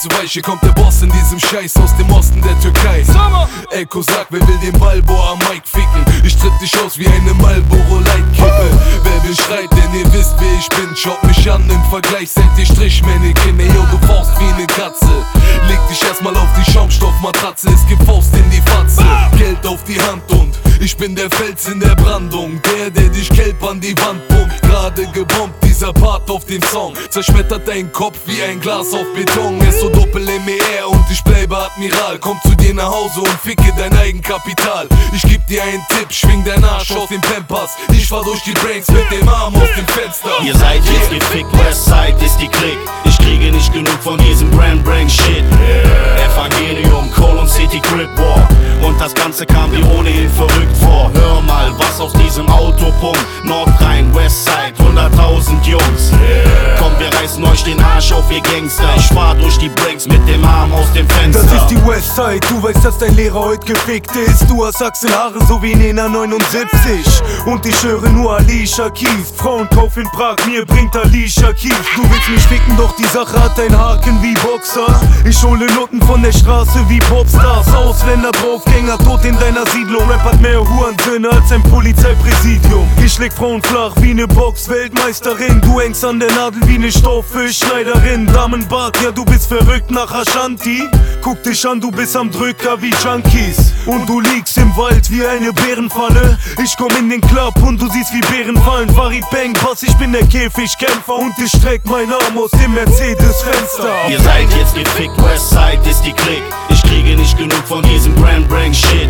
zu weich, hier kommt der Boss in diesem Scheiß aus dem Osten der Türkei. Echo sagt, wer will den Balboa Mike ficken? Ich tritt dich aus wie eine Marlboro Lightkippe. Wer will schreit, denn ihr wisst wer ich bin. Schaut mich an, im Vergleich seid ihr Strichmännchen. Ey, yo, du fauchst wie eine Katze. Leg dich erstmal auf die Schaumstoffmatratze, es gibt Faust in die Fatze. Geld auf die Hand und ich bin der Fels in der Brandung. Der dich gelb an die Wand pumpt. Gerade gebombt, dieser Part auf dem Song zerschmettert deinen Kopf wie ein Glas auf Beton. SO Doppel-MER und ich bleibe Admiral. Komm zu dir nach Hause und ficke dein Eigenkapital. Ich geb dir einen Tipp, schwing dein Arsch aus dem Pampers. Ich fahr durch die Brains mit dem Arm aus dem Fenster. Ihr seid jetzt gefickt, Westside ist die Clique. Ich kriege nicht genug von diesem Brand Shit. Evangelium, Colon City, Crip War. Und das Ganze kam dir ohnehin verrückt vor. Hör mal, was aus diesem Auto pumpt. Nordrhein, Westside, 100.000 Jungs. Komm, wir reißen euch den Arsch auf, ihr Gangster. Ich fahr durch die Breaks mit dem Arm aus dem Fenster. Das ist die Westside, du weißt, dass dein Lehrer heute gefickt ist. Du hast Achselhaare so wie Nena 79. Und ich höre nur Alicia Keys. Frauenkauf in Prag, mir bringt Alicia Keys. Du willst mich ficken, doch die Sache hat ein Haken wie Boxer. Ich hole Noten von der Straße wie Popstars. Ausländer, Draufgänger, tot in deiner Siedlung. Rap hat mehr Hurensöhne als ein Polizeipräsidium. Ich leg Frauen flach wie ne Box-Weltmeisterin. Du hängst an der Nadel wie ne Stofffischschneiderin. Damenbart, ja du bist verrückt nach Ashanti. Guck dich an, du bist am Drücker wie Junkies. Und du liegst im Wald wie eine Bärenfalle. Ich komm in den Club und du siehst wie Bären fallen. Farid Bang, Pass, ich bin der Käfigkämpfer. Und ich streck meinen Arm aus dem Mercedes-Fenster. Ihr seid jetzt gefickt, Westside ist die Clique. Ich kriege nicht genug von diesem Brand Shit.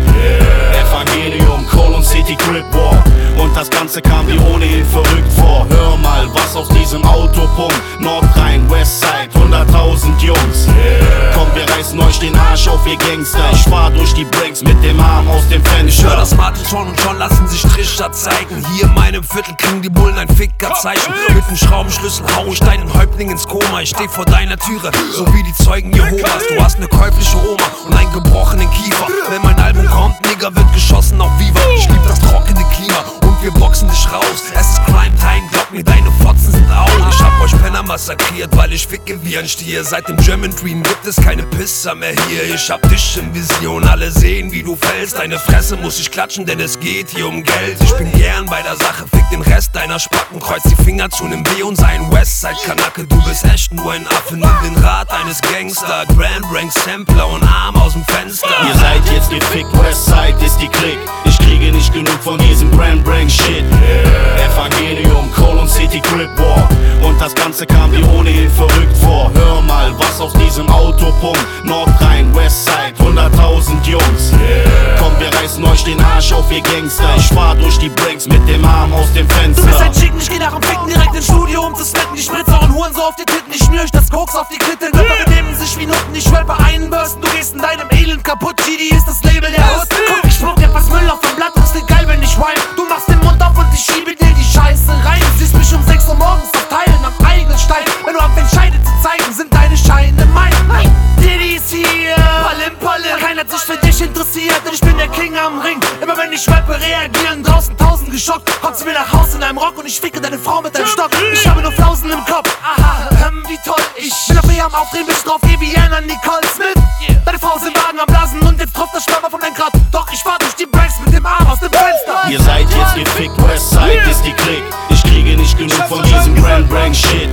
Evangelium, Colon City, Crip War. Und das Ganze kam dir ohnehin verrückt vor. Hör mal, was aus diesem Auto pumpt. Nordrhein, Westside, 100.000 Jungs. Komm, wir reißen euch den Arsch auf, ihr Gangster. Ich fahr durch die Breaks mit dem Arm aus dem Fenster. Ich hör das Martin und schon lassen sich Trichter zeigen. Hier in meinem Viertel kriegen die Bullen ein Fickerzeichen. Mit dem Schraubenschlüssel hau ich deinen Häuptling ins Koma. Ich steh vor deiner Türe, so wie die Zeugen Jehovas. Du hast ne käufliche Oma und einen gebrochenen Kiefer. Wenn mein Album kommt, Nigger, wird geschossen auf Viva. Ich lieb das trockene Klima und wir boxen dich raus. Es ist Crime Time, glaub mir, deine Fotzen sind out. Ich hab euch Penner massakriert, weil ich ficke wie ein Stier. Seit dem German Dream gibt es keine Pisser mehr hier. Ich hab dich in Vision, alle sehen wie du fällst. Deine Fresse muss ich klatschen, denn es geht hier um Geld. Ich bin gern bei der Sache, fick den Rest deiner Spacken. Kreuz die Finger zu nem B und sei ein Westside-Kanake. Du bist echt nur ein Affe, nimm den Rat eines Gangster. Grand Rank Sampler und Arm aus dem Fenster. Ihr seid jetzt gefickt, Westside ist die Clique. Ich kriege nicht genug von diesem Brand Shit. Evangelium, Colon City, Crip War. Und das Ganze kam dir ohnehin verrückt vor. Hör mal, was aus diesem Auto pumpt. Nordrhein, Westside, 100.000 Jungs. Komm, wir reißen euch den Arsch auf, ihr Gangster. Ich fahr durch die Breaks mit dem Arm aus dem Fenster. Du bist ein Chicken, ich geh nach dem Ficken direkt ins Studio, um zu splitten. Die Spritzer und Huren so auf die Titten. Ich schmier euch das Koks auf die Klitte. Rapper benehmen sich wie Nutten. Ich rappe einen Bursten, du gehst in deinem Elend kaputt. GD ist das Label der Hood. Guck, ich spuck etwas Müll auf dem Blatt. Ist geil, wenn ich rhyme. Du machst den Mund auf und ich schiebe dir die Scheiße rein. Du siehst mich um 6 Uhr morgens verteilen am eigenen Stein. Wenn du anfängst Scheide zu zeigen, sind deine Scheine mein. Diddy ist hier, Palim. Keiner hat sich für dich interessiert, denn ich bin der King am Ring. Immer wenn ich rappe, reagieren draußen 1000 geschockt. Kommst du mir nach Haus in einem Rock und ich ficke deine Frau mit deinem Stock. Ich habe nur Flausen im Kopf, aha, wie toll. Ich bin auf mir am Aufdrehen, bis drauf, wie Anna Nicole Smith. Deine Frau ist im Wagen am Blasen und jetzt tropft das Sperma von dein Grad. Doch ich fahr durch die Breaks mit dem Arm aus dem Fenster. Ihr seid jetzt gefickt, Westside ist die Clique. Ich kriege nicht genug von diesem Brand Shit.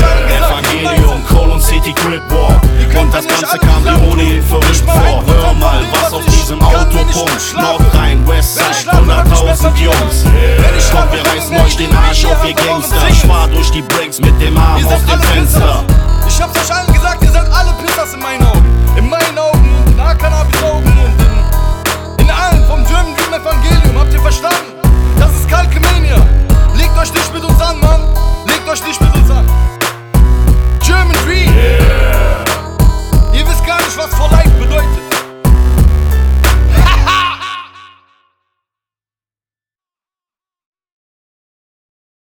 Evangelium, Colon City, Crip War. Und das Ganze kam dir ohnehin verrückt vor. Hör mal, was aus diesem Auto pumpt. Nordrhein, Westside, 100.000 Jungs. Komm, wir reißen euch den Arsch auf, ihr Gangster. Ich fahr durch die Breaks mit dem Arm aus dem Fenster. Ich hab's euch allen gesagt, ihr seid alle Pissers in meinen Augen. In meinen Augen, na Cannabis Augen.